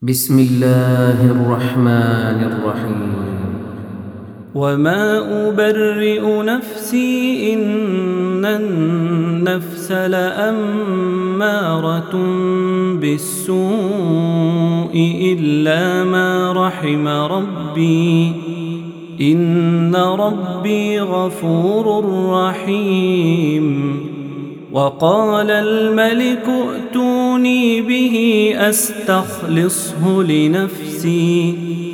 بسم الله الرحمن الرحيم. وما أبرئ نفسي إن النفس لأمارة بالسوء إلا ما رحم ربي إن ربي غفور رحيم. وقال الملك ائتوني به أستخلصه لنفسي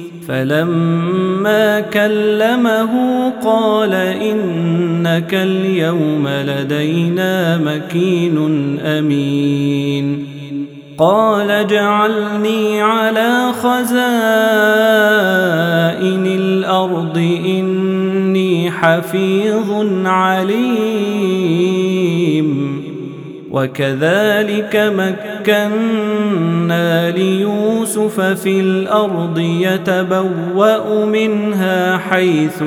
فلما كلمه قال إنك اليوم لدينا مكين أمين. قال اجعلني على خزائن الأرض إني حفيظ عليم. وكذلك مكنا ليوسف في الأرض يتبوأ منها حيث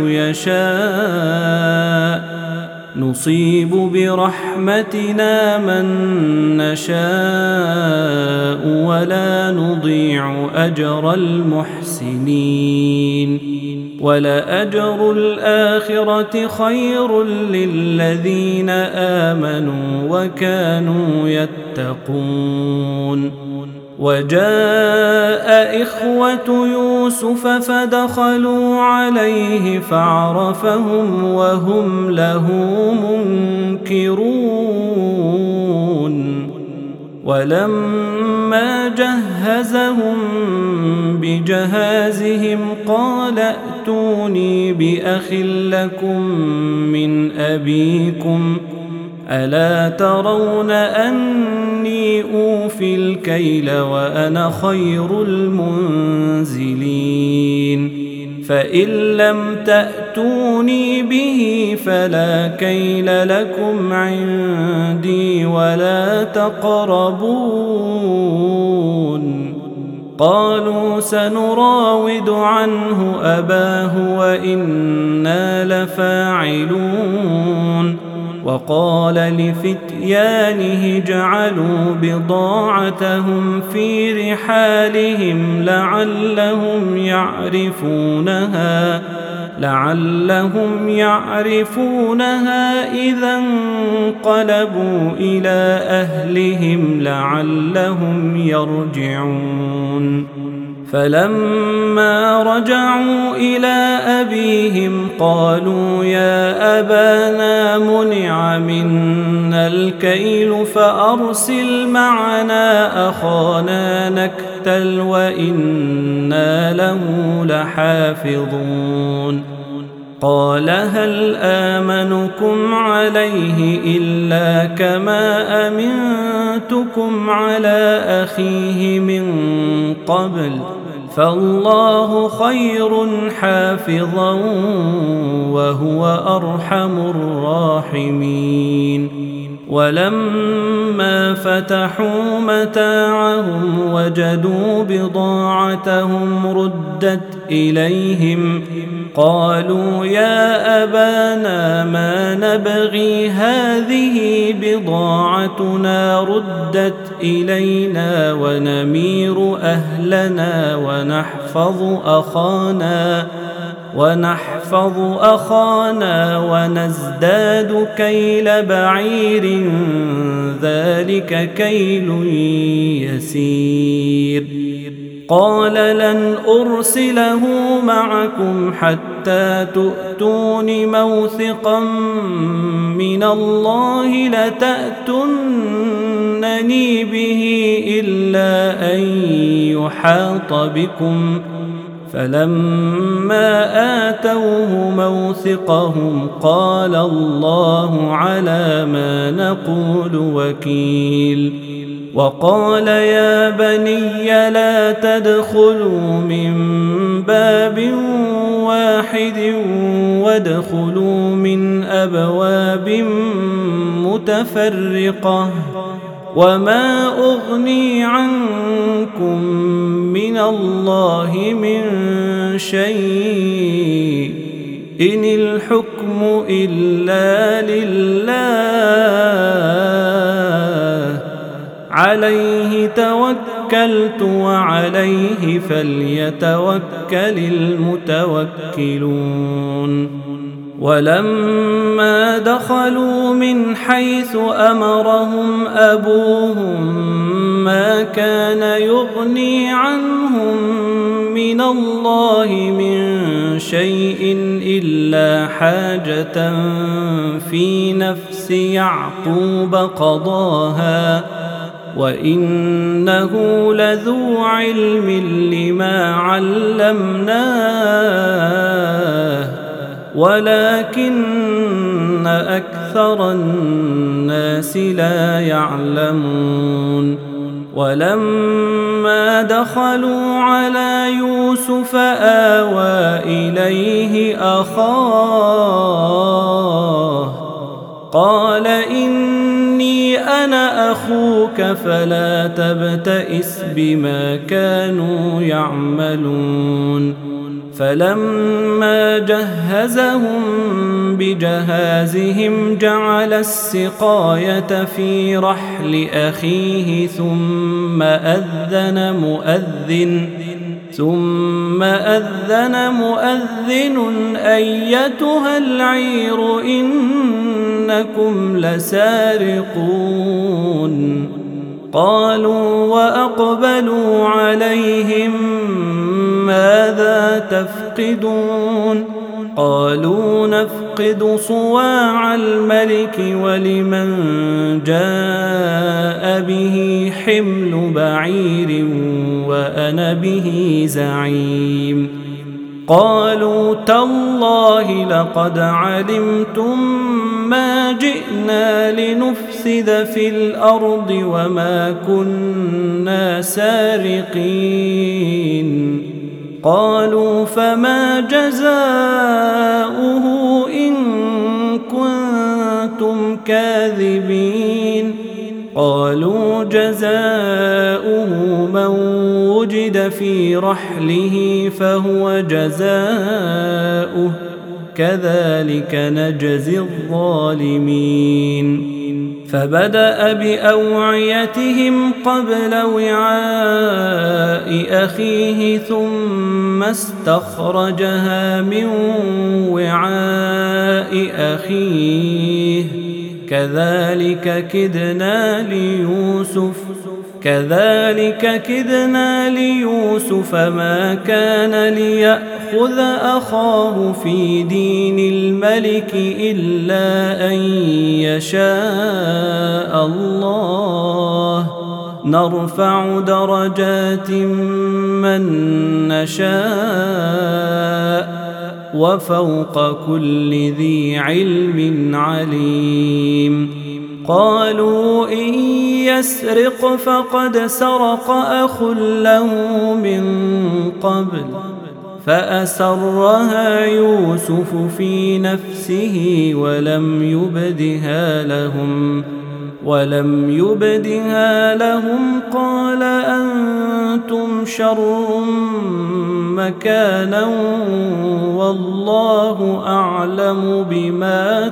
يشاء نصيب برحمتنا من نشاء ولا نضيع أجر المحسنين. ولأجر الآخرة خير للذين آمنوا وكانوا يتقون. وجاء إخوة يوسف فدخلوا عليه فعرفهم وهم له منكرون. ولما جهزهم بجهازهم قال ائتوني بأخ لكم من أبيكم ألا ترون أني أوفي الكيل وأنا خير المنزلين. فإن لم تأتوني به فلا كيل لكم عندي ولا تقربون. قالوا سنراود عنه أباه وإنا لفاعلون. وقال لفتيانه اجعلوا بضاعتهم في رحالهم لعلهم يعرفونها إذا انقلبوا إلى أهلهم لعلهم يرجعون. فلما رجعوا إلى أبيهم قالوا يا أبانا منع منا الكيل فأرسل معنا أخانا نكتل وإنا له لحافظون. قال هل آمنكم عليه إلا كما أمنتكم على أخيه من قبل فالله خير حافظا وهو أرحم الراحمين. ولما فتحوا متاعهم وجدوا بضاعتهم ردت إليهم قالوا يا أبانا ما نبغي هذه بضاعتنا ردت إلينا ونمير أهلنا ونحفظ أخانا ونزداد كيل بعير ذلك كيل يسير. قال لن أرسله معكم حتى تؤتون موثقا من الله لتأتونني به إلا أن يحاط بكم. فلما آتوه موثقهم قال الله على ما نقول وكيل. وقال يا بني لا تدخلوا من باب واحد وادخلوا من أبواب متفرقة وما أغني عنكم من الله من شيء إن الحكم إلا لله عليه توكلت توكلت وعليه فليتوكل المتوكلون. ولما دخلوا من حيث أمرهم أبوهم ما كان يغني عنهم من الله من شيء إلا حاجة في نفس يعقوب قضاها وإنه لذو علم لما علمناه ولكن أكثر الناس لا يعلمون. ولما دخلوا على يوسف آوى إليه أخاه قال إني أنا أخوك فلا تبتئس بما كانوا يعملون. فلما جهزهم بجهازهم جعل السقاية في رحل أخيه ثم أذن مؤذن أيتها العير إنكم لسارقون. قالوا وأقبلوا عليهم ماذا تفقدون؟ قالوا نفقد صواع الملك ولمن جاء به حمل بعير وأنا به زعيم. قالوا تالله لقد علمتم ما جئنا لنفسد في الأرض وما كنا سارقين. قالوا فما جزاؤه إن كنتم كاذبين؟ قالوا جزاؤه من وجد في رحله فهو جزاؤه كذلك نجزي الظالمين. فبدأ بأوعيتهم قبل وعاء أخيه ثم استخرجها من وعاء أخيه كذلك كدنا ليوسف ما كان ليأخذ أخاه في دين الملك إلا أن يشاء الله نرفع درجات من نشاء وفوق كل ذي علم عليم. قالوا إن يسرق فقد سرق أخ له من قبل فأسرها يوسف في نفسه ولم يبدها لهم قال أنتم شر مكانا والله أعلم بما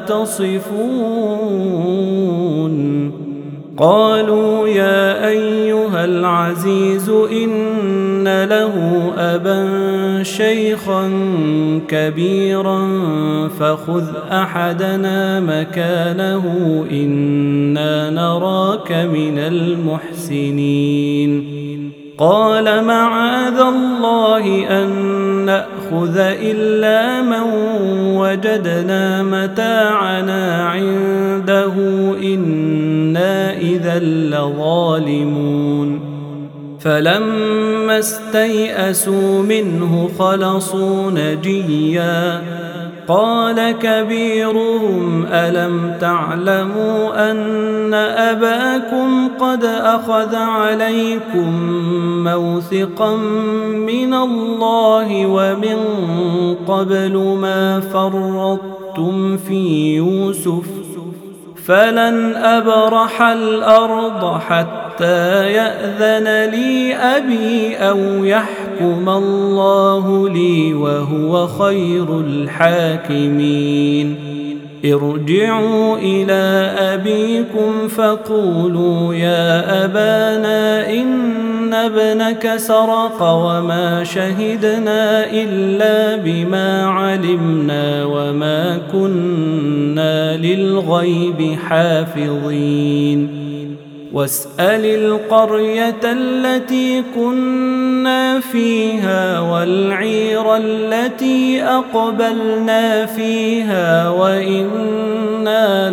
تصفون. قالوا يا أيها العزيز إن له أبا شيخا كبيرا فخذ أحدنا مكانه إنا نراك من المحسنين. قال معاذ الله أن نأخذ إلا من وجدنا متاعنا عنده إنا إذا لظالمون. فلما استيئسوا منه خلصوا نجيا قال كبيرهم ألم تعلموا أن أباكم قد أخذ عليكم موثقا من الله ومن قبل ما فرطتم في يوسف فلن أبرح الأرض حتى يأذن لي أبي أو يحكم الله لي وهو خير الحاكمين. ارجعوا إلى أبيكم فقولوا يا أبانا إن ابنك سرق وما شهدنا إلا بما علمنا وما كنا للغيب حافظين واسأل القرية التي كنا فيها والعير التي أقبلنا فيها وإنا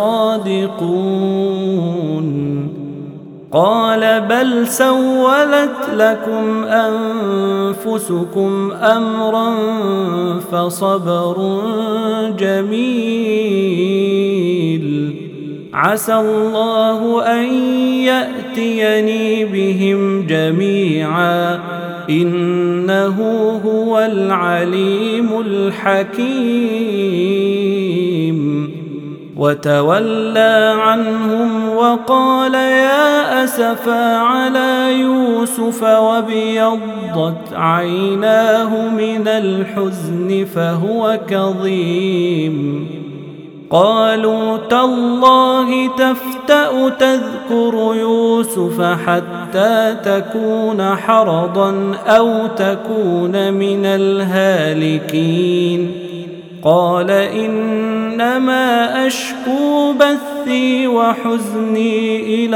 لصادقون قال بل سولت لكم أنفسكم أمرا فصبر جميل عسى الله أن يأتيني بهم جميعا إنه هو العليم الحكيم وتولى عنهم وقال يا أسفا على يوسف وابيضت عيناه من الحزن فهو كظيم قالوا تالله تفتأ تذكر يوسف حتى تكون حرضا أو تكون من الهالكين قال إنما أشكو بثي وحزني إلى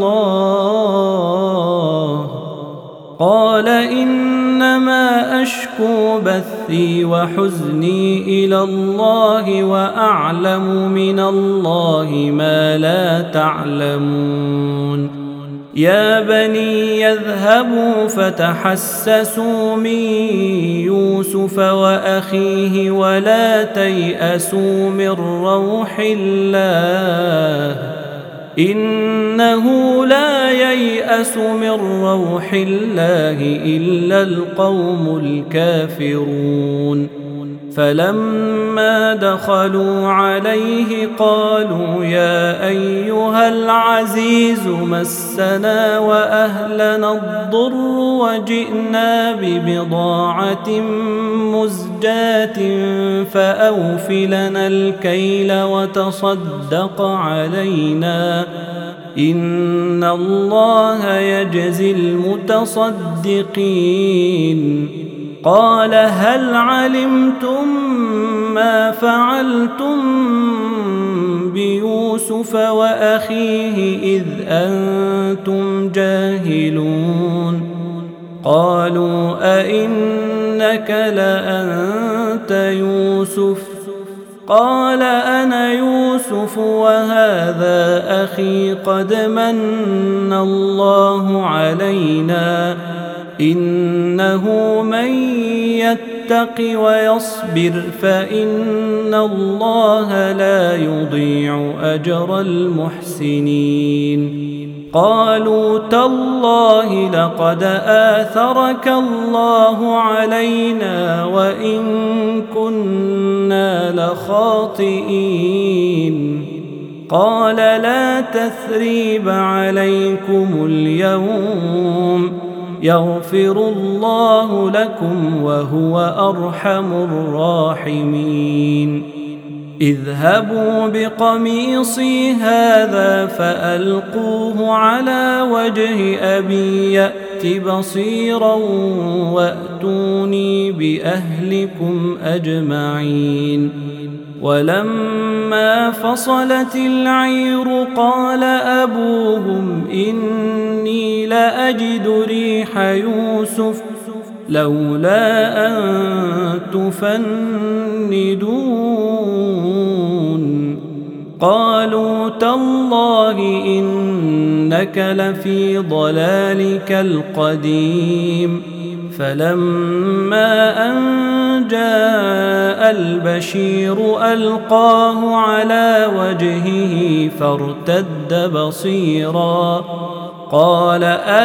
الله قال إنما أشكو بثي وحزني إلى الله وأعلم من الله ما لا تعلمون يا بني يذهبوا فتحسسوا من يوسف وأخيه ولا تيأسوا من روح الله إنه لا ييأس من روح الله إلا القوم الكافرون فلما دخلوا عليه قالوا يا أيها العزيز مسنا وأهلنا الضر وجئنا ببضاعة مزجاة فأوف لنا الكيل وتصدق علينا إن الله يجزي المتصدقين قال هل علمتم ما فعلتم بيوسف وأخيه إذ أنتم جاهلون قالوا أئنك لأنت يوسف قال أنا يوسف وهذا أخي قد من الله علينا إنه من يتق ويصبر فإن الله لا يضيع أجر المحسنين قالوا تالله لقد آثرك الله علينا وإن كنا لخاطئين قال لا تثريب عليكم اليوم يغفر الله لكم وهو أرحم الراحمين اذهبوا بقميصي هذا فألقوه على وجه أبي يأت بصيرا وأتوني بأهلكم أجمعين ولما فصلت العير قال أبوهم إني لأجد ريح يوسف لولا أن تفندون قالوا تالله إنك لفي ضلالك القديم فلما أن جاء البشير ألقاه على وجهه فارتد بصيرا قال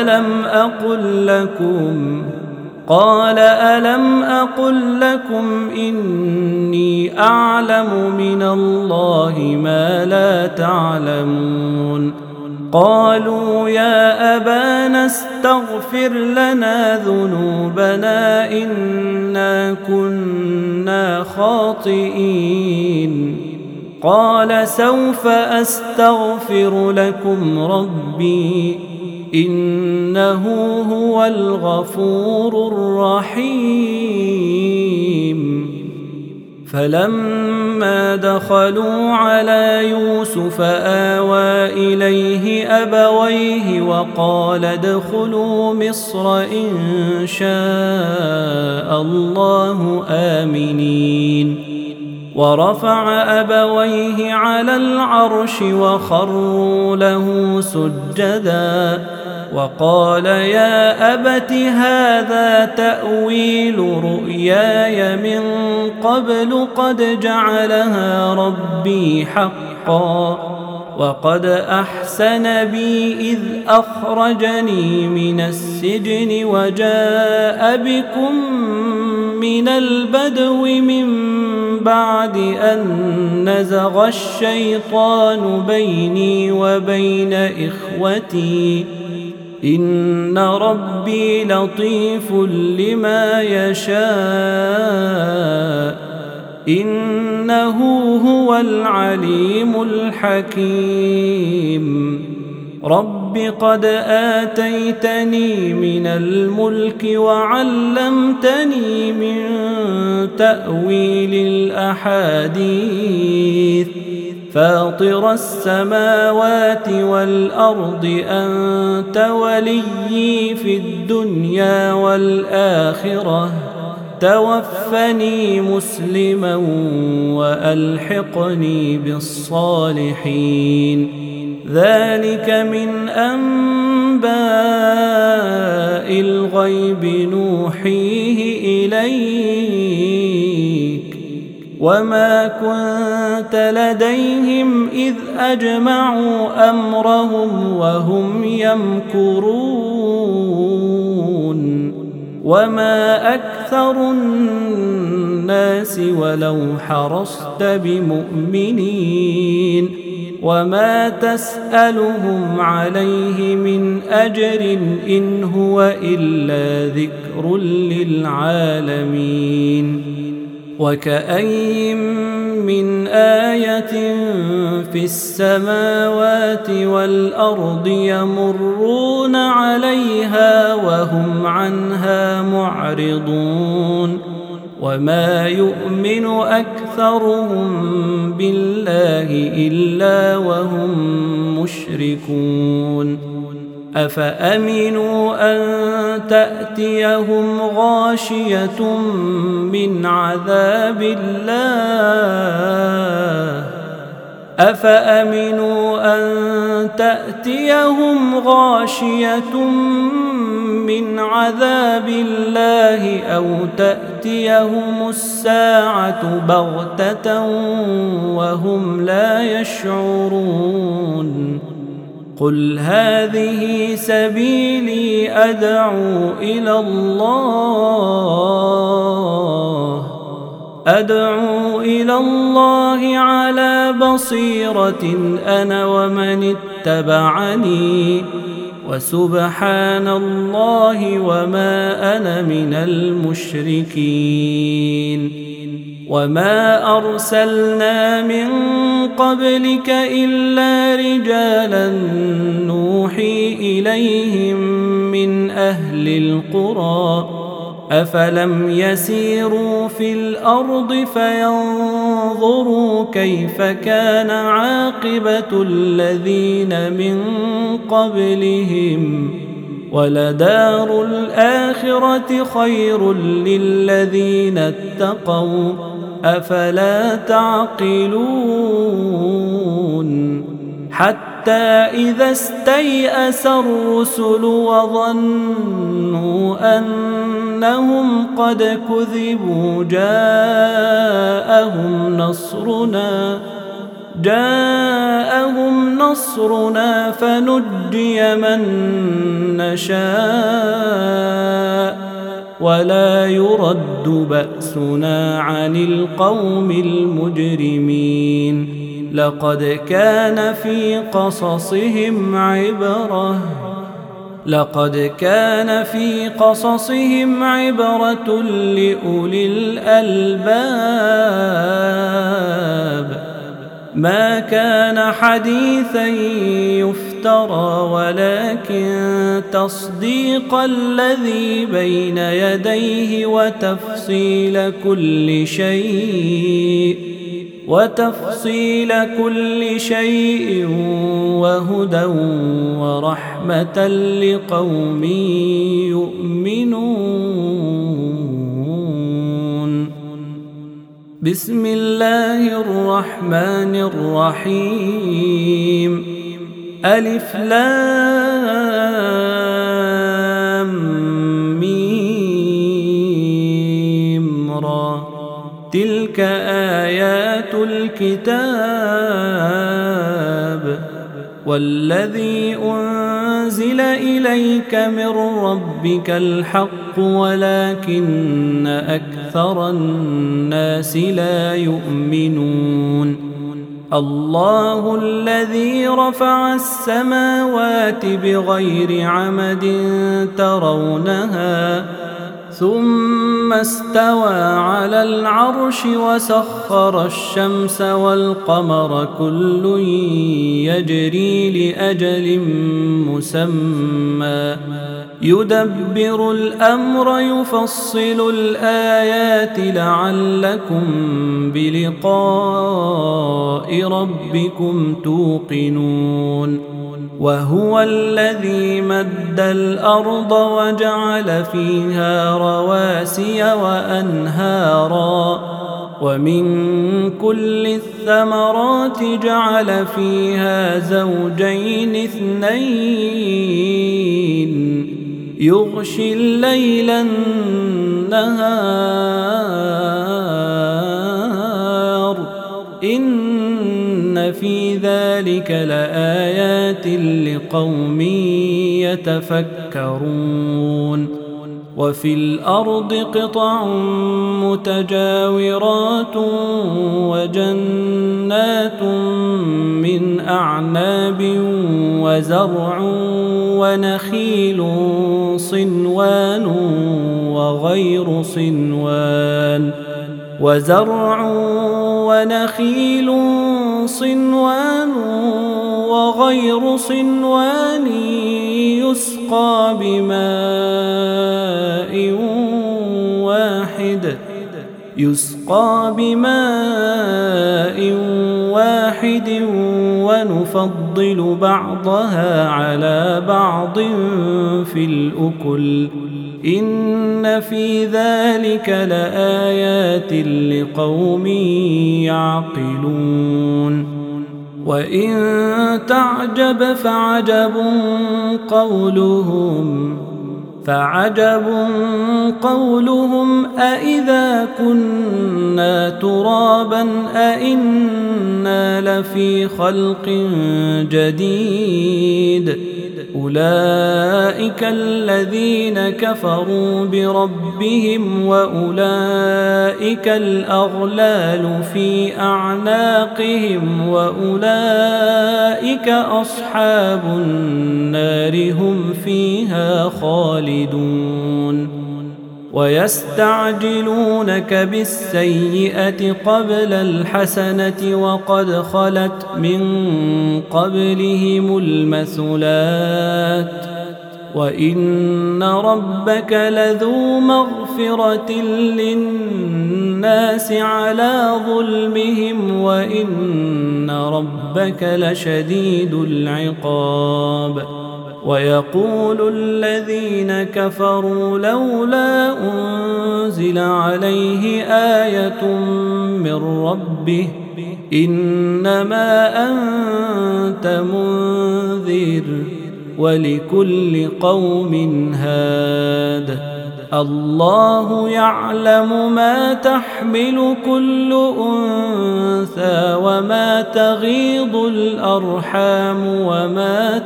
ألم أقل لكم إني أعلم من الله ما لا تعلمون قالوا يا أبانا استغفر لنا ذنوبنا إنا كنا خاطئين قال سوف أستغفر لكم ربي إنه هو الغفور الرحيم. فلما دخلوا على يوسف آوى إليه أبويه وقال ادخلوا مصر إن شاء الله آمنين. ورفع أبويه على العرش وخروا له سجدا وقال يا أبت هذا تأويل رؤياي من قبل قد جعلها ربي حقا وقد أحسن بي إذ أخرجني من السجن وجاء بكم من البدو من بعد أن نزغ الشيطان بيني وبين إخوتي إن ربي لطيف لما يشاء إنه هو العليم الحكيم. رب قد آتيتني من الملك وعلمتني من تأويل الأحاديث فاطر السماوات والأرض أنت وليي في الدنيا والآخرة توفني مسلما وألحقني بالصالحين. ذلك من أنباء الغيب نوحيه إليك وما كنت لديهم إذ أجمعوا أمرهم وهم يمكرون وما أكثر الناس ولو حرصت بمؤمنين وما تسألهم عليه من أجر إن هو إلا ذكر للعالمين. وكأي من آية في السماوات والأرض يمرون عليها وهم عنها معرضون وما يؤمن أكثرهم بالله إلا وهم مشركون. أفأمنوا أن تأتيهم غاشية من عذاب الله أفأمنوا أن تأتيهم غاشية من عذاب الله أو تأتيهم الساعة بغتة وهم لا يشعرون. قل هذه سبيلي أدعو إلى الله على بصيرة أنا ومن اتبعني وسبحان الله وما أنا من المشركين. وما أرسلنا من قبلك إلا رجالا نوحي إليهم من أهل القرى أفلم يسيروا في الأرض فينظروا كيف كان عاقبة الذين من قبلهم ولدار الآخرة خير للذين اتقوا أفلا تعقلون. حتى إذا استيأس الرسل وظنوا أنهم قد كذبوا جاءهم نصرنا فنجي من نشاء ولا يرد بأسنا عن القوم المجرمين. لقد كان في قصصهم عبرة لأولي الألباب ما كان حديثا يفترى ولكن تصديق الذي بين يديه وتفصيل كل شيء وهدى ورحمة لقوم يؤمنون. بسم الله الرحمن الرحيم. ألف لام ميم را. تلك آيات الكتاب والذي أنزل إليك من ربك الحق ولكن أكثر الناس لا يؤمنون. الله الذي رفع السماوات بغير عمد ترونها ثم استوى على العرش وسخر الشمس والقمر كل يجري لأجل مسمى يدبر الأمر يفصل الآيات لعلكم بلقاء ربكم توقنون. وهو الذي مد الأرض وجعل فيها رواسي وأنهارا ومن كل الثمرات جعل فيها زوجين اثنين يغشي الليل النهار إن في ذلك لآيات لقوم يتفكرون. وفي الأرض قطع متجاورات وجنات من أعناب وزرع ونخيل صنوان وغير صنوان يسقى بماء واحد ونفضل بعضها على بعض في الأكل إن في ذلك لآيات لقوم يعقلون. وإن تعجب فعجب قولهم أإذا كنا ترابا أإنا لفي خلق جديد أولئك الذين كفروا بربهم وأولئك الأغلال في أعناقهم وأولئك أصحاب النار هم فيها خالدون. ويستعجلونك بالسيئة قبل الحسنة وقد خلت من قبلهم المثلات وإن ربك لذو مغفرة للناس على ظلمهم وإن ربك لشديد العقاب. ويقول الذين كفروا لولا أنزل عليه آية من ربه إنما أنت منذر ولكل قوم هاد الله يعلم ما تحمل كل أنثى وما تغيض الأرحام وما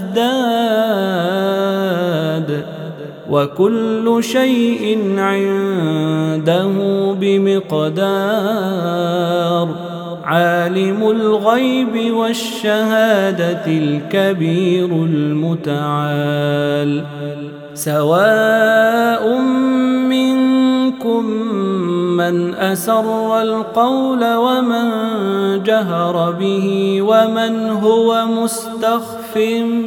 تزداد وكل شيء عنده بمقدار عالم الغيب والشهادة الكبير المتعال. سواء منكم من من أسر القول ومن جهر به ومن هو مستخف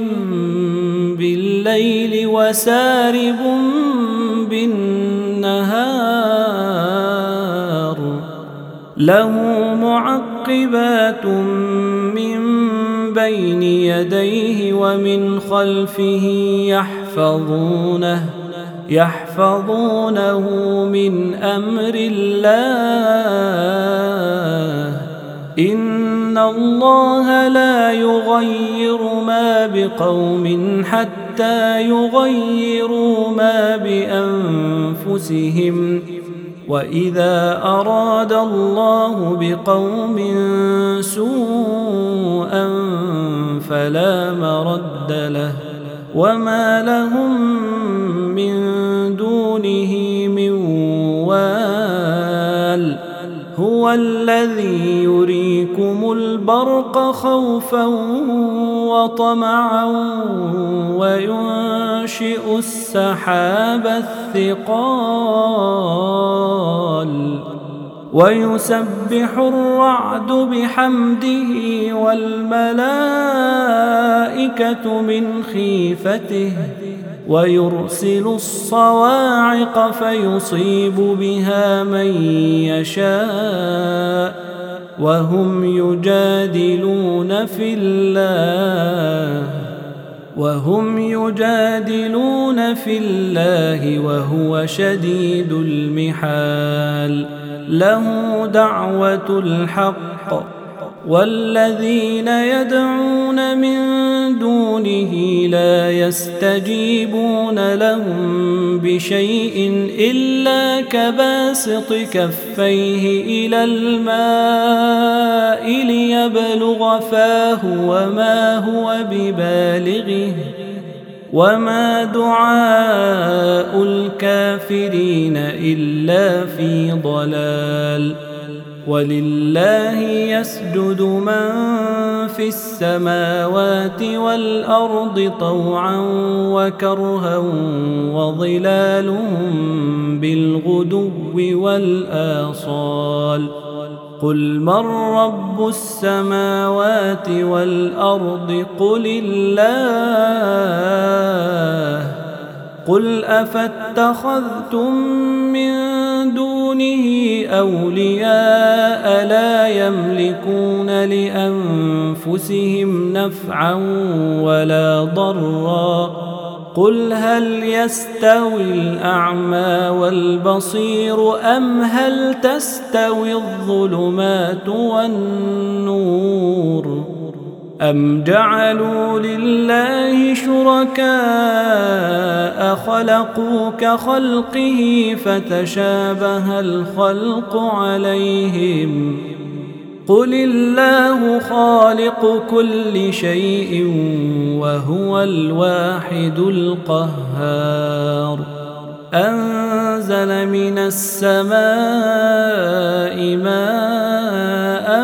بالليل وسارب بالنهار له معقبات من بين يديه ومن خلفه يحفظونه من أمر الله إن الله لا يغير ما بقوم حتى يغيروا ما بأنفسهم وإذا أراد الله بقوم سوءا فلا مرد له وما لهم من دونه من وال هو الذي يريكم البرق خوفا وطمعا وينشئ السحاب الثقال ويسبح الرعد بحمده والملائكة من خيفته ويرسل الصواعق فيصيب بها من يشاء وهم يجادلون في الله وهو شديد المحال له دعوة الحق والذين يدعون من دونه لا يستجيبون لهم بشيء إلا كباسط كفيه إلى الماء ليبلغ فاه وما هو ببالغه وما دعاء الكافرين إلا في ضلال ولله يسجد من في السماوات والأرض طوعا وكرها وظلالهم بالغدو والآصال قل من رب السماوات والأرض قل الله قل أفاتخذتم من دونه أولياء لا يملكون لأنفسهم نفعا ولا ضرا قل هل يستوي الأعمى والبصير أم هل تستوي الظلمات والنور أم جعلوا لله شركاء خلقوا كخلقه فتشابه الخلق عليهم قل الله خالق كل شيء وهو الواحد القهار أنزل من السماء ماء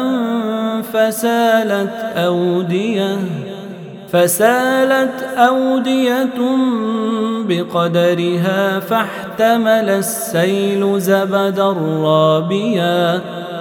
فسالت أودية بقدرها فاحتمل السيل زبدا رابيا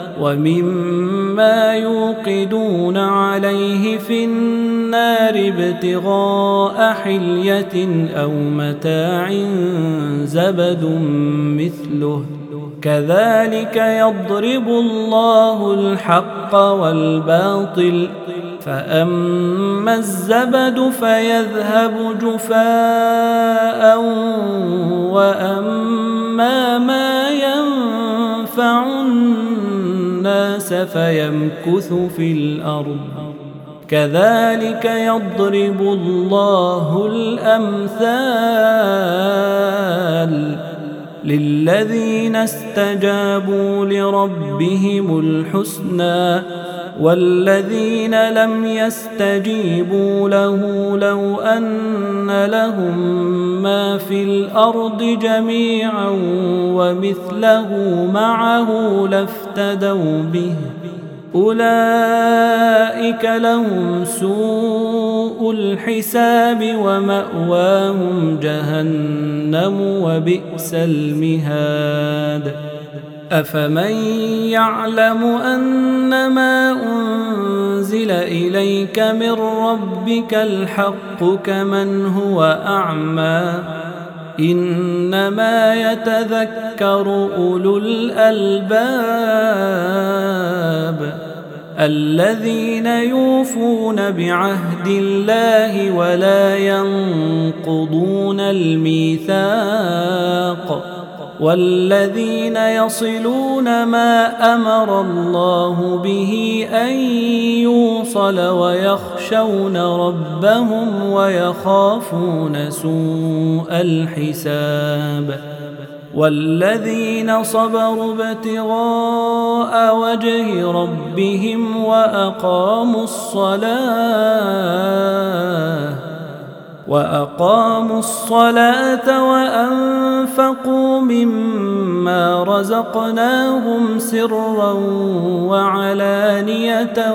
ومما يوقدون عليه في النار ابتغاء حلية أو متاع زبد مثله كذلك يضرب الله الحق والباطل فأما الزبد فيذهب جفاء وأما ما ينفع الناس فيمكث في الأرض كذلك يضرب الله الأمثال للذين استجابوا لربهم الحسنى والذين لم يستجيبوا له لو أن لهم ما في الأرض جميعا ومثله معه لافتدوا به أولئك لهم سوء الحساب ومأواهم جهنم وبئس المهاد أفمن يعلم أنما أنزل إليك من ربك الحق كمن هو أعمى إنما يتذكر أولو الألباب الذين يوفون بعهد الله ولا ينقضون الميثاق والذين يصلون ما أمر الله به أن يوصل ويخشون ربهم ويخافون سوء الحساب والذين صبروا ابتغاء وجه ربهم وأقاموا الصلاة وأنفقوا مما رزقناهم سرا وعلانية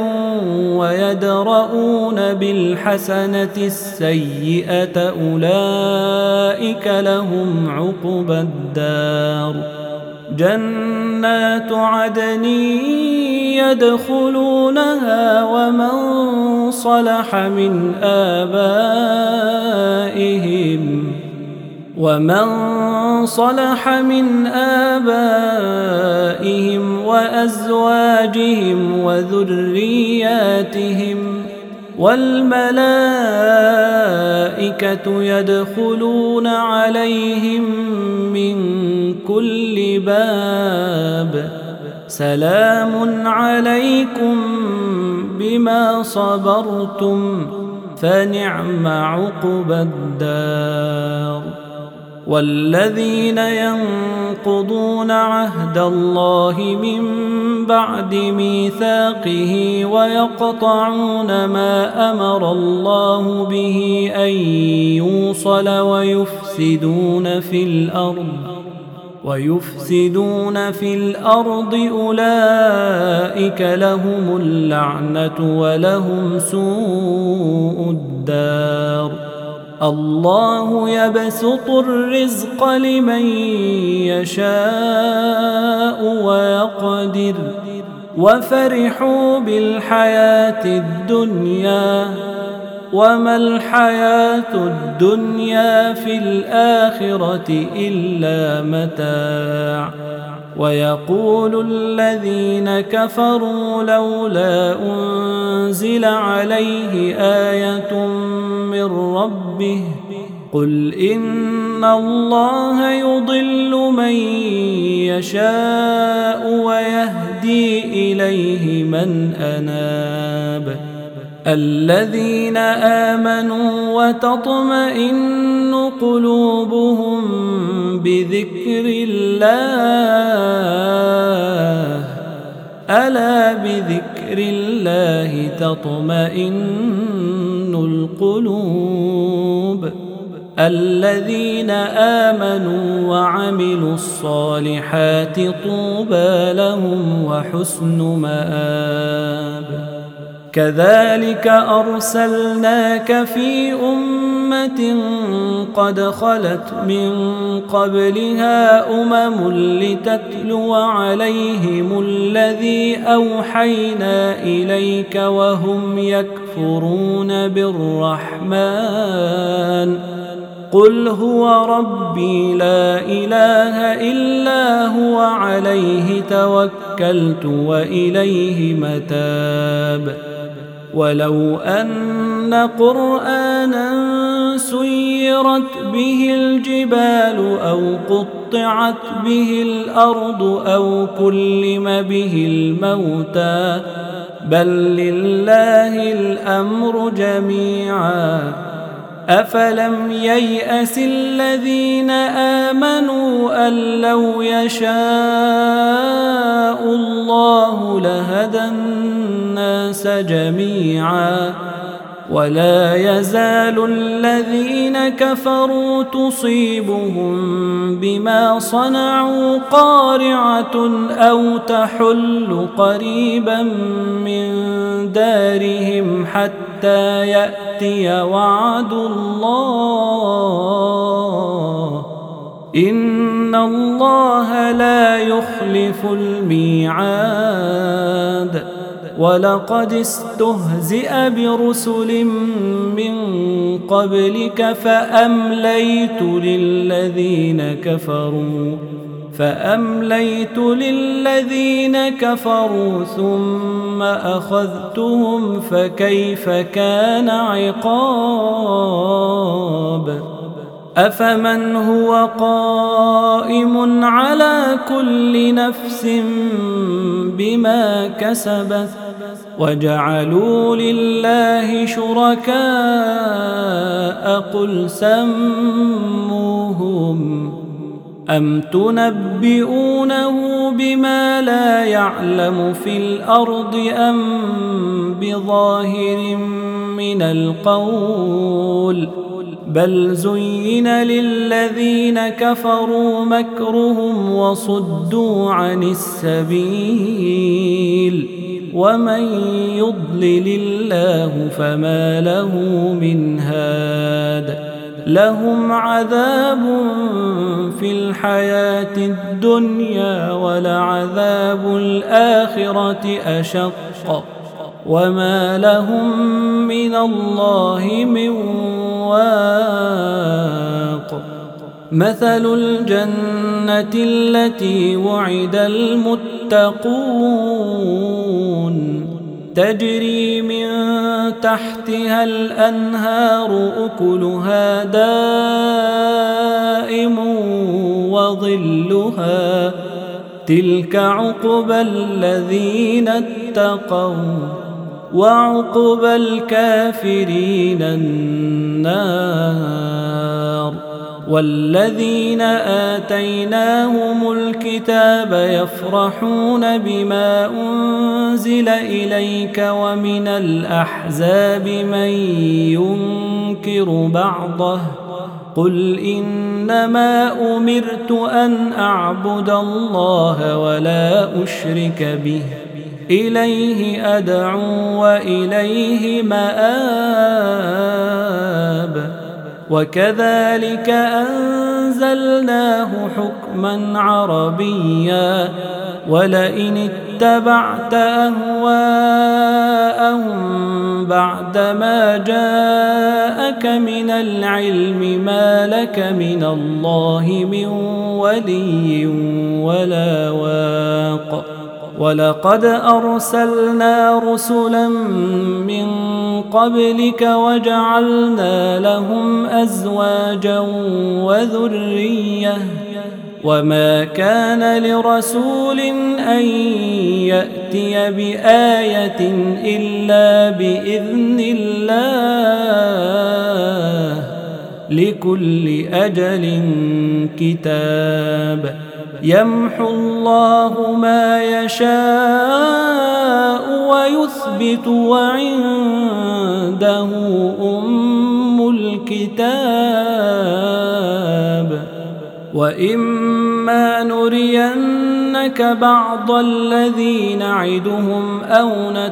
ويدرؤون بالحسنة السيئة أولئك لهم عقبى الدار جنات عدن يدخلونها ومن صلح من آبائهم وأزواجهم وذرياتهم والملائكة يدخلون عليهم من كل باب سلام عليكم بما صبرتم فنعم عقبى الدار والذين ينقضون عهد الله من بعد ميثاقه ويقطعون ما أمر الله به أن يوصل ويفسدون في الأرض أولئك لهم اللعنة ولهم سوء الدار الله يبسط الرزق لمن يشاء ويقدر وفرحوا بالحياة الدنيا وما الحياة الدنيا في الآخرة إلا متاع ويقول الذين كفروا لولا أنزل عليه آية من ربه قل إن الله يضل من يشاء ويهدي إليه من أناب الذين آمنوا وتطمئن قلوبهم بذكر الله ألا بذكر الله تطمئن القلوب الذين آمنوا وعملوا الصالحات طوبى لهم وحسن مآب كذلك أرسلناك في أمة قد خلت من قبلها لتتلو عليهم الذي أوحينا إليك وهم يكفرون بالرحمن قل هو ربي لا إله إلا هو عليه توكلت وإليه متاب ولو أن قرآنا سيرت به الجبال أو قطعت به الأرض أو كلم به الموتى بل لله الأمر جميعا أفلم ييأس الذين آمنوا أن لو يشاء الله لهدى الناس جميعا ولا يزال الذين كفروا تصيبهم بما صنعوا قارعة أو تحل قريبا من دارهم حتى يأتي وعد الله إن الله لا يخلف الميعاد ولقد استهزئ برسل من قبلك فأمليت للذين كفروا ثم أخذتهم فكيف كان عقاب أفمن هو قائم على كل نفس بما كسبت وجعلوا لله شركاء قل سموهم أم تنبئونه بما لا يعلم في الأرض أم بظاهر من القول بل زين للذين كفروا مكرهم وصدوا عن السبيل ومن يضلل الله فما له من هاد لهم عذاب في الحياة الدنيا ولعذاب الآخرة أشق وما لهم من الله من واق مثل الجنة التي وعد المتقون تجري من تحتها الأنهار أكلها دائم وظلها تلك عقبى الذين اتقوا وعقبى الكافرين النار والذين آتيناهم الكتاب يفرحون بما أنزل إليك ومن الأحزاب من ينكر بعضه قل إنما أمرت أن أعبد الله ولا أشرك به إليه أدعو وإليه مآب وكذلك أنزلناه حكما عربيا ولئن اتبعت أهواءهم بعدما جاءك من العلم ما لك من الله من ولي ولا واق ولقد أرسلنا رسلا من قبلك وجعلنا لهم أزواجا وذرية وما كان لرسول أن يأتي بآية إلا بإذن الله لكل أجل كتاب يمحو الله ما يشاء ويثبت وعنده أم الكتاب وإما نرينك بعض الذي نعدهم أو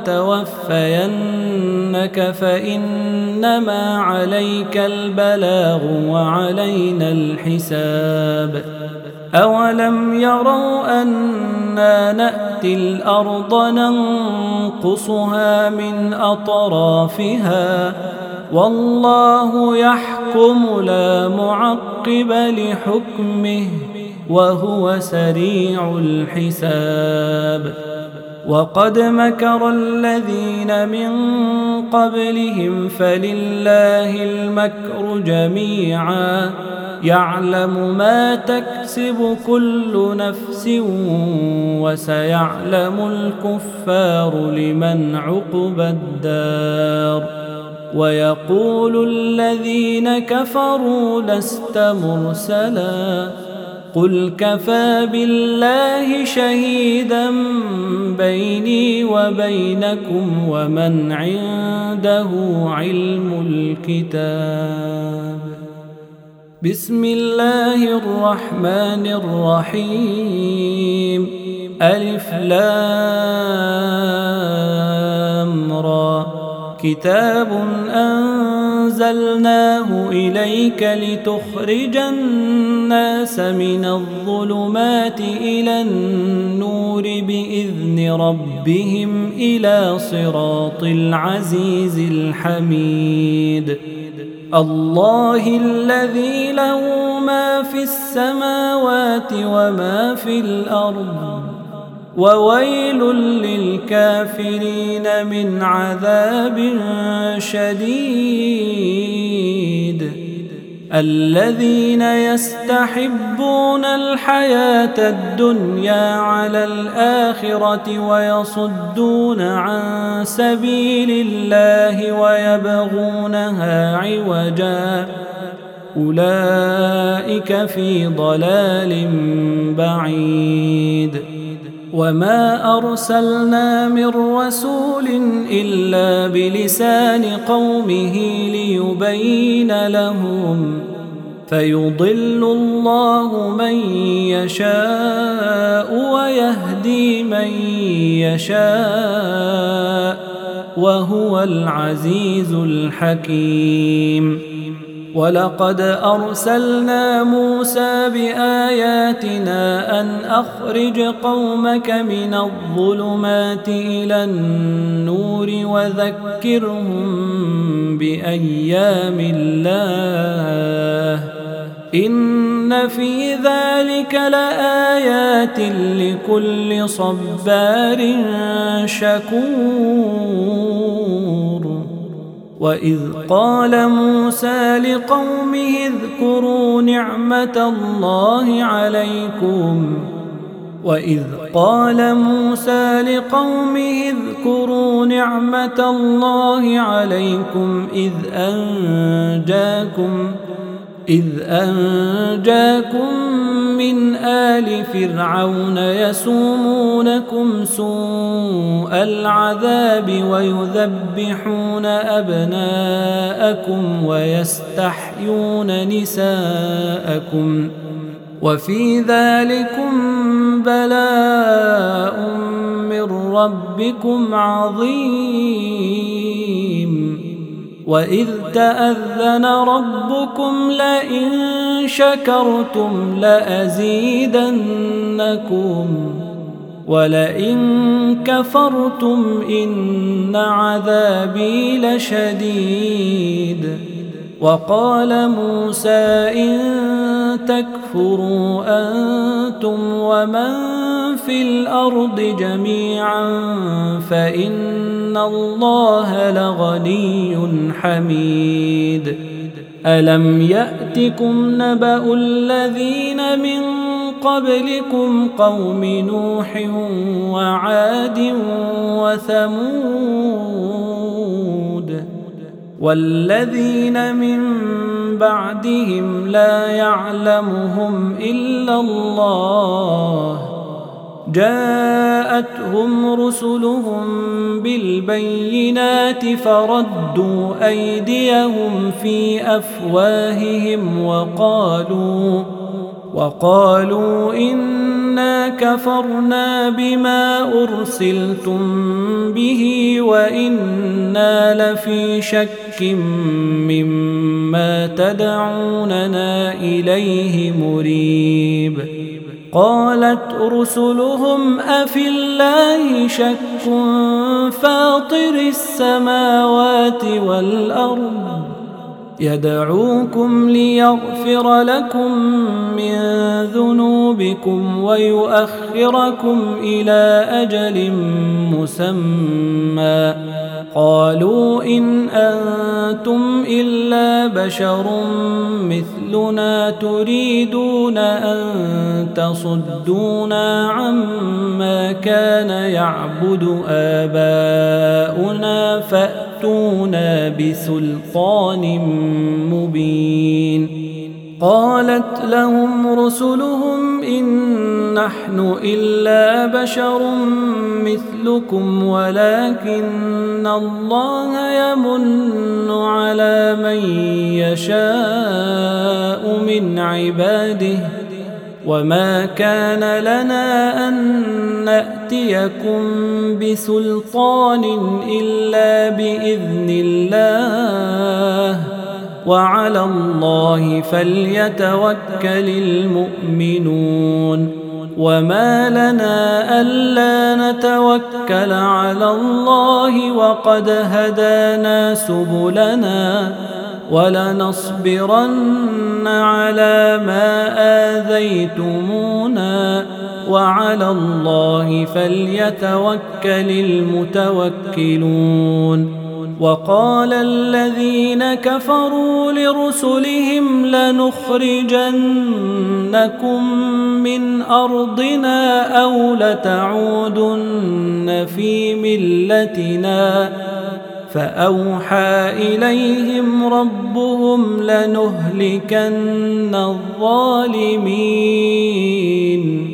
نتوفينك فإنما عليك البلاغ وعلينا الحساب أولم يروا أنا نأتي الأرض ننقصها من أطرافها والله يحكم لا معقب لحكمه وهو سريع الحساب وقد مكر الذين من قبلهم فلله المكر جميعا يعلم ما تكسب كل نفس وسيعلم الكفار لمن عقبى الدار ويقول الذين كفروا لست مرسلا قل كفى بالله شهيدا بيني وبينكم ومن عنده علم الكتاب بسم الله الرحمن الرحيم ألف لام را كتاب أنزلناه أنزلناه إليك لتخرج الناس من الظلمات إلى النور بإذن ربهم إلى صراط العزيز الحميد الله الذي له ما في السماوات وما في الأرض وويل للكافرين من عذاب شديد الذين يستحبون الحياة الدنيا على الآخرة ويصدون عن سبيل الله ويبغونها عوجا أولئك في ضلال بعيد وما أرسلنا من رسول إلا بلسان قومه ليبين لهم فيضل الله من يشاء ويهدي من يشاء وهو العزيز الحكيم ولقد أرسلنا موسى بآياتنا أن أخرج قومك من الظلمات إلى النور وذكرهم بأيام الله إن في ذلك لآيات لكل صبار شكور وإذ قال موسى لقومه اذكروا نعمة الله عليكم إذ أنجاكم من آل فرعون يسومونكم سوء العذاب ويذبحون أبناءكم ويستحيون نساءكم وفي ذلكم بلاء من ربكم عظيم وإذ تأذن ربكم لئن شكرتم لأزيدنكم ولئن كفرتم إن عذابي لشديد وقال موسى إن تكفروا أنتم ومن في الأرض جميعا فإن الله لغني حميد ألم يأتكم نبأ الذين من قبلكم قوم نوح وعاد وثمود والذين من بعدهم لا يعلمهم إلا الله جاءتهم رسلهم بالبينات فردوا أيديهم في أفواههم وقالوا إنا كفرنا بما أرسلتم به وإنا لفي شك مما تدعوننا إليه مريب قالت رسلهم أفي الله شك فاطر السماوات والأرض يدعوكم ليغفر لكم من ذنوبكم ويؤخركم إلى أجل مسمى قالوا إن أنتم إلا بشر مثلنا تريدون أن تصدونا عما كان يعبد آباؤنا فأتونا بسلطان مبين قالت لهم رسلهم إن نحن إلا بشر مثلكم ولكن الله يمن على من يشاء من عباده وما كان لنا أن نأتيكم بسلطان إلا بإذن الله وعلى الله فليتوكل المؤمنون وما لنا ألا نتوكل على الله وقد هدانا سبلنا ولنصبرن على ما آذيتمونا وعلى الله فليتوكل المتوكلون وقال الذين كفروا لرسلهم لنخرجنكم من أرضنا أو لتعودن في ملتنا فأوحى إليهم ربهم لنهلكن الظالمين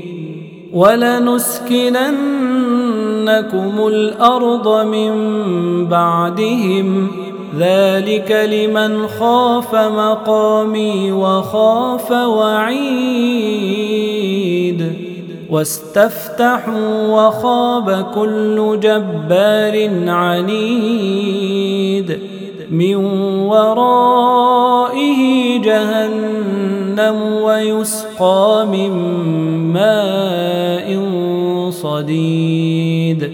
ولنسكننكم الأرض من بعدهم ذلك لمن خاف مقامي وخاف وعيد واستفتحوا وخاب كل جبار عنيد من ورائه جهنم ويسقى من ماء صديد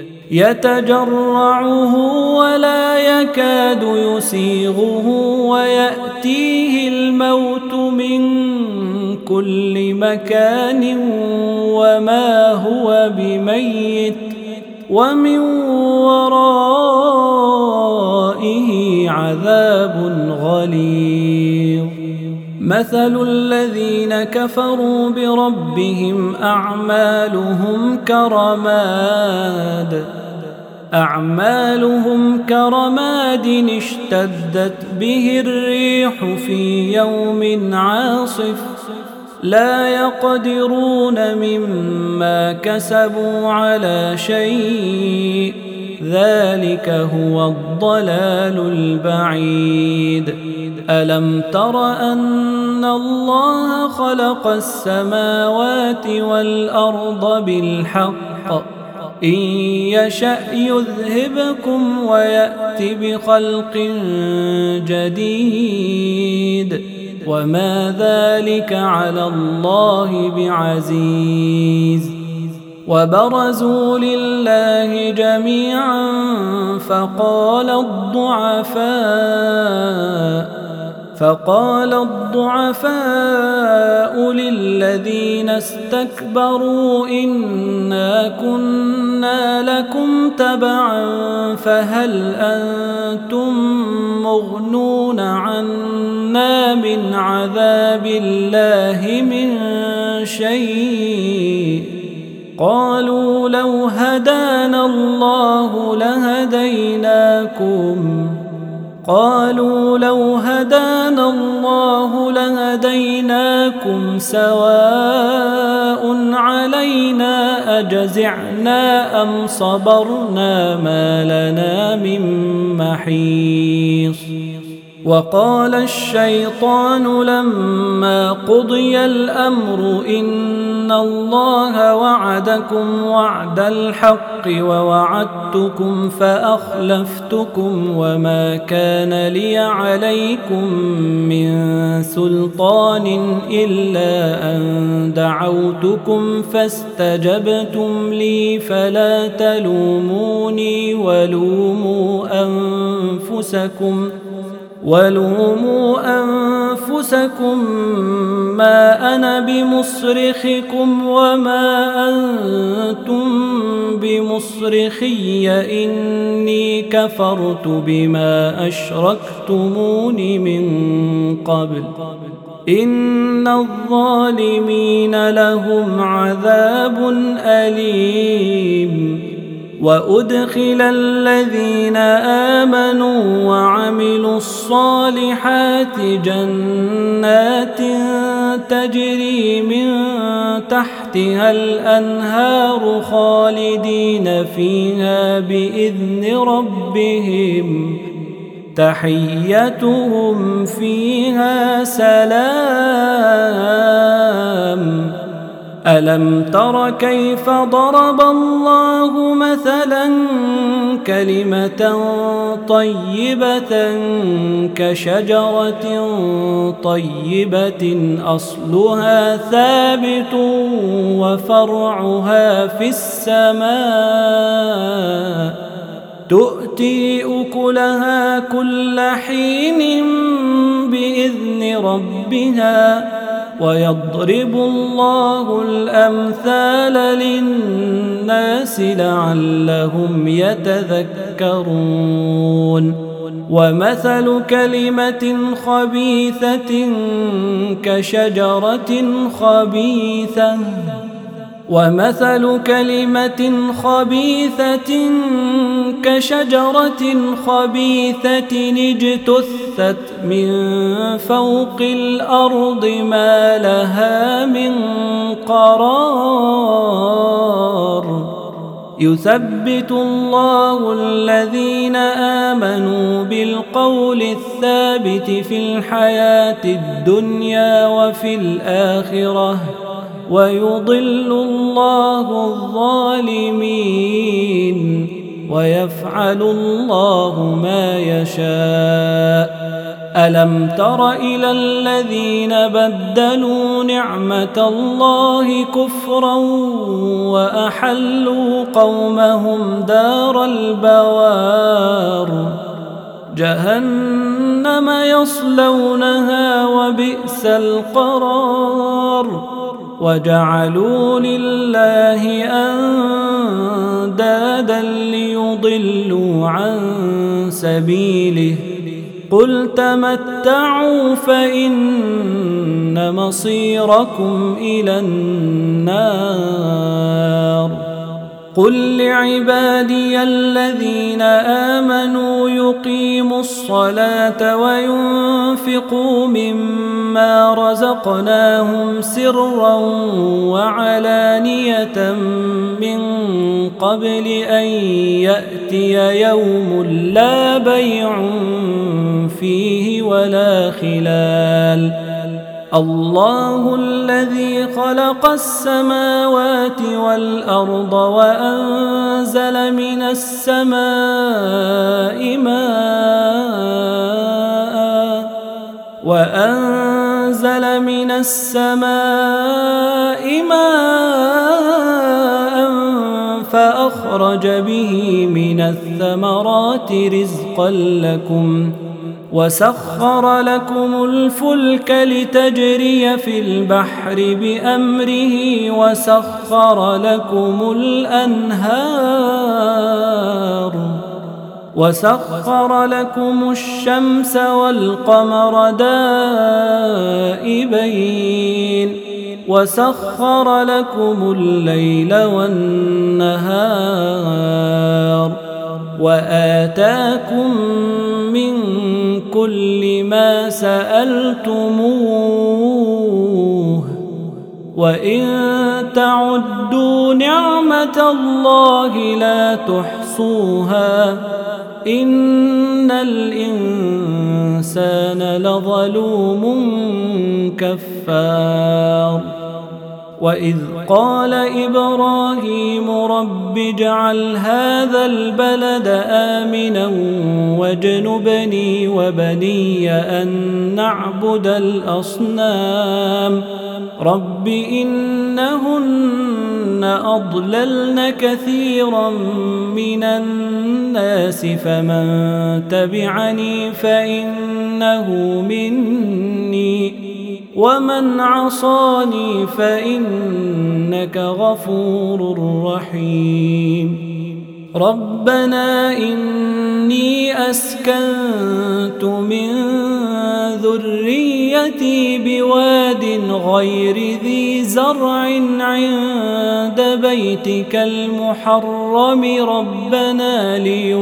يتجرعه ولا يكاد يسيغه ويأتيه الموت من كل مكان وما هو بميت ومن ورائه عذاب غليظ مثل الذين كفروا بربهم أعمالهم كرماد اشتدت به الريح في يوم عاصف لا يقدرون مما كسبوا على شيء ذلك هو الضلال البعيد ألم تر أن الله خلق السماوات والأرض بالحق إن يشأ يذهبكم ويأت بخلق جديد وما ذلك على الله بعزيز وبرزوا لله جميعا فقال الضعفاء للذين استكبروا إنا كنا لكم تبعا فهل أنتم مغنون عنا من عذاب الله من شيء قالوا لو هدانا الله لهديناكم سواء علينا أجزعنا أم صبرنا ما لنا من محيص وقال الشيطان لما قضي الأمر إن الله وعدكم وعد الحق ووعدتكم فأخلفتكم وما كان لي عليكم من سلطان إلا أن دعوتكم فاستجبتم لي فلا تلوموني ولوموا أنفسكم ما أنا بمصرخكم وما أنتم بمصرخي إني كفرت بما أشركتمون من قبل إن الظالمين لهم عذاب أليم وأدخل الذين آمنوا وعملوا الصالحات جنات تجري من تحتها الأنهار خالدين فيها بإذن ربهم تحيتهم فيها سلام ألم تر كيف ضرب الله مثلا كلمة طيبة كشجرة طيبة أصلها ثابت وفرعها في السماء تؤتي أكلها كل حين بإذن ربها ويضرب الله الأمثال للناس لعلهم يتذكرون ومثل كلمة خبيثة كشجرة خبيثة اجتثت من فوق الأرض ما لها من قرار يثبت الله الذين آمنوا بالقول الثابت في الحياة الدنيا وفي الآخرة ويضل الله الظالمين ويفعل الله ما يشاء ألم تر إلى الذين بدلوا نعمة الله كفرا وأحلوا قومهم دار البوار جهنم يصلونها وبئس القرار وجعلوا لله أندادا ليضلوا عن سبيله قل تمتعوا فإن مصيركم إلى النار قل لعبادي الذين آمنوا يقيموا الصلاة وينفقوا مما رزقناهم سرا وعلانية من قبل أن يأتي يوم لا بيع فيه ولا خلال الله الذي خلق السماوات والأرض وأنزل من السماء ماء فأخرج به من الثمرات رزقا لكم وسخر لكم الفلك لتجري في البحر بأمره وسخر لكم الشمس والقمر دائبين وسخر لكم الليل والنهار وآتاكم من كل ما سألتموه وإن تعدوا نعمة الله لا تحصوها إن الإنسان لظلوم كفار وإذ قال إبراهيم رب اجعل هذا البلد آمنا واجنبني وبني أن نعبد الأصنام رب إنهن أضللن كثيرا من الناس فمن تبعني فإنه مني ومن عصاني فإنك غفور رحيم ربنا إني أسكنت من ذريتي بواد غير ذي زرع عند بيتك المحرم ربنا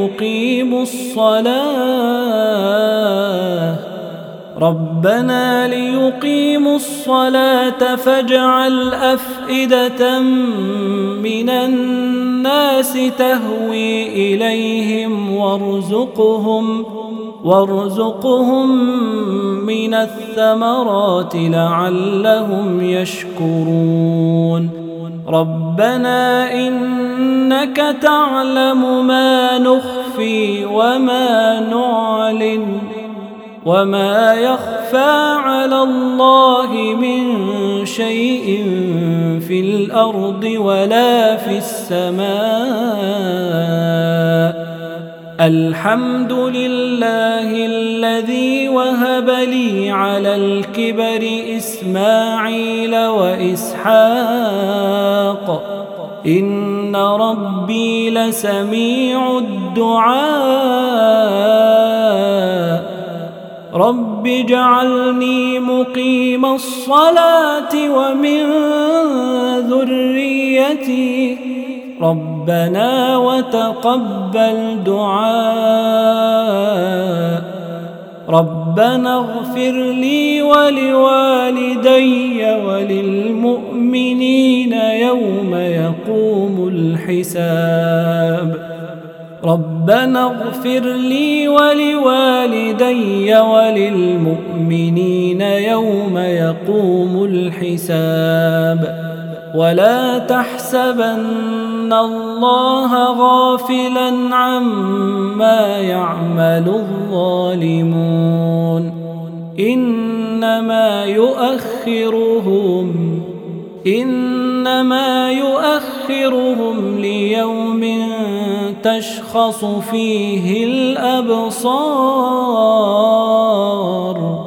ليقيموا الصلاة فاجعل أفئدة من الناس تهوي إليهم وارزقهم من الثمرات لعلهم يشكرون ربنا إنك تعلم ما نخفي وما نعلن وما يخفى على الله من شيء في الأرض ولا في السماء الحمد لله الذي وهب لي على الكبر إسماعيل وإسحاق إن ربي لسميع الدعاء رب اجعلني مقيم الصلاة ومن ذريتي ربنا وتقبل دعاء ربنا اغفر لي ولوالدي وللمؤمنين يوم يقوم الحساب ربنا اغفر لي ولوالدي وللمؤمنين يوم يقوم الحساب ولا تحسبن الله غافلا عما يعمل الظالمون إنما يؤخرهم ليوم تشخص فيه الأبصار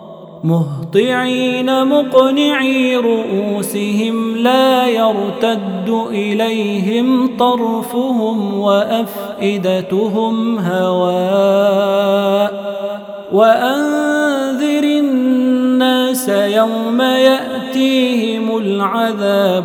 مهطعين مقنعي رؤوسهم لا يرتد إليهم طرفهم وأفئدتهم هواء وأنذر الناس يوم يأتيهم العذاب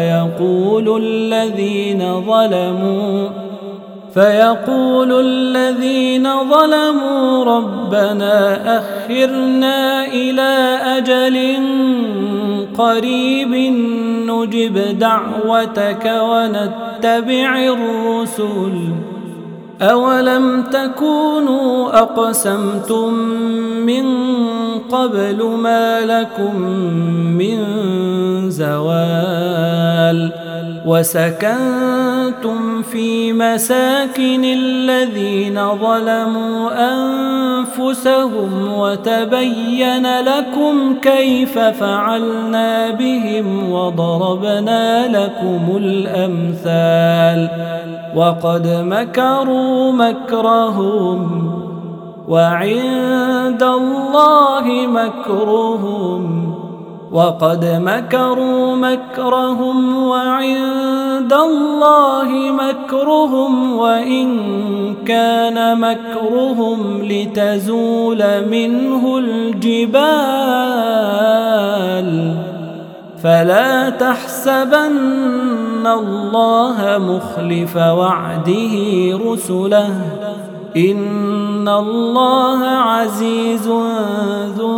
فيقول الذين ظلموا ربنا أخرنا إلى أجل قريب نجب دعوتك ونتبع الرسل أولم تكونوا أقسمتم من قبل ما لكم من زوال وسكنتم في مساكن الذين ظلموا أنفسهم وتبين لكم كيف فعلنا بهم وضربنا لكم الأمثال وقد مكروا مكرهم وعند الله مكرهم وقد مكروا مكرهم وعند الله مكرهم وإن كان مكرهم لتزول منه الجبال فلا تحسبن الله مخلف وعده رسله إن الله عزيز ذو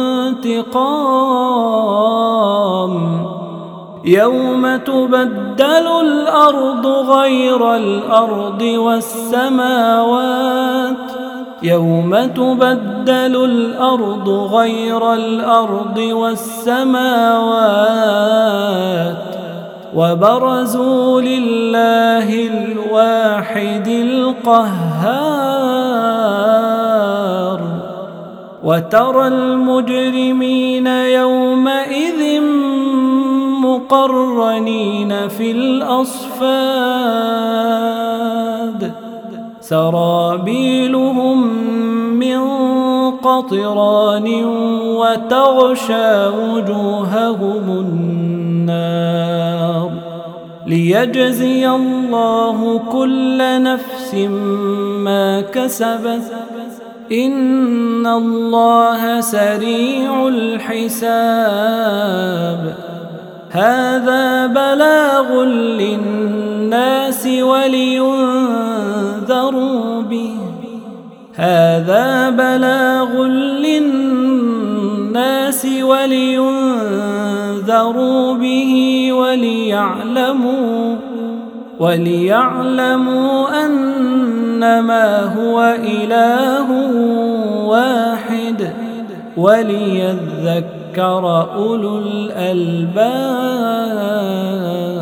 انتقام يوم تبدل الأرض غير الأرض والسماوات وبرزوا لله الواحد القهار وترى المجرمين يومئذ مقرنين في الأصفاد سرابيلهم من قطران وتغشى وجوههم النار ليجزي الله كل نفس ما كسبت إن الله سريع الحساب هذا بلاغ للناس ولينذروا به وليعلموا أنما هو إله واحد وليذكر أولو الألباب.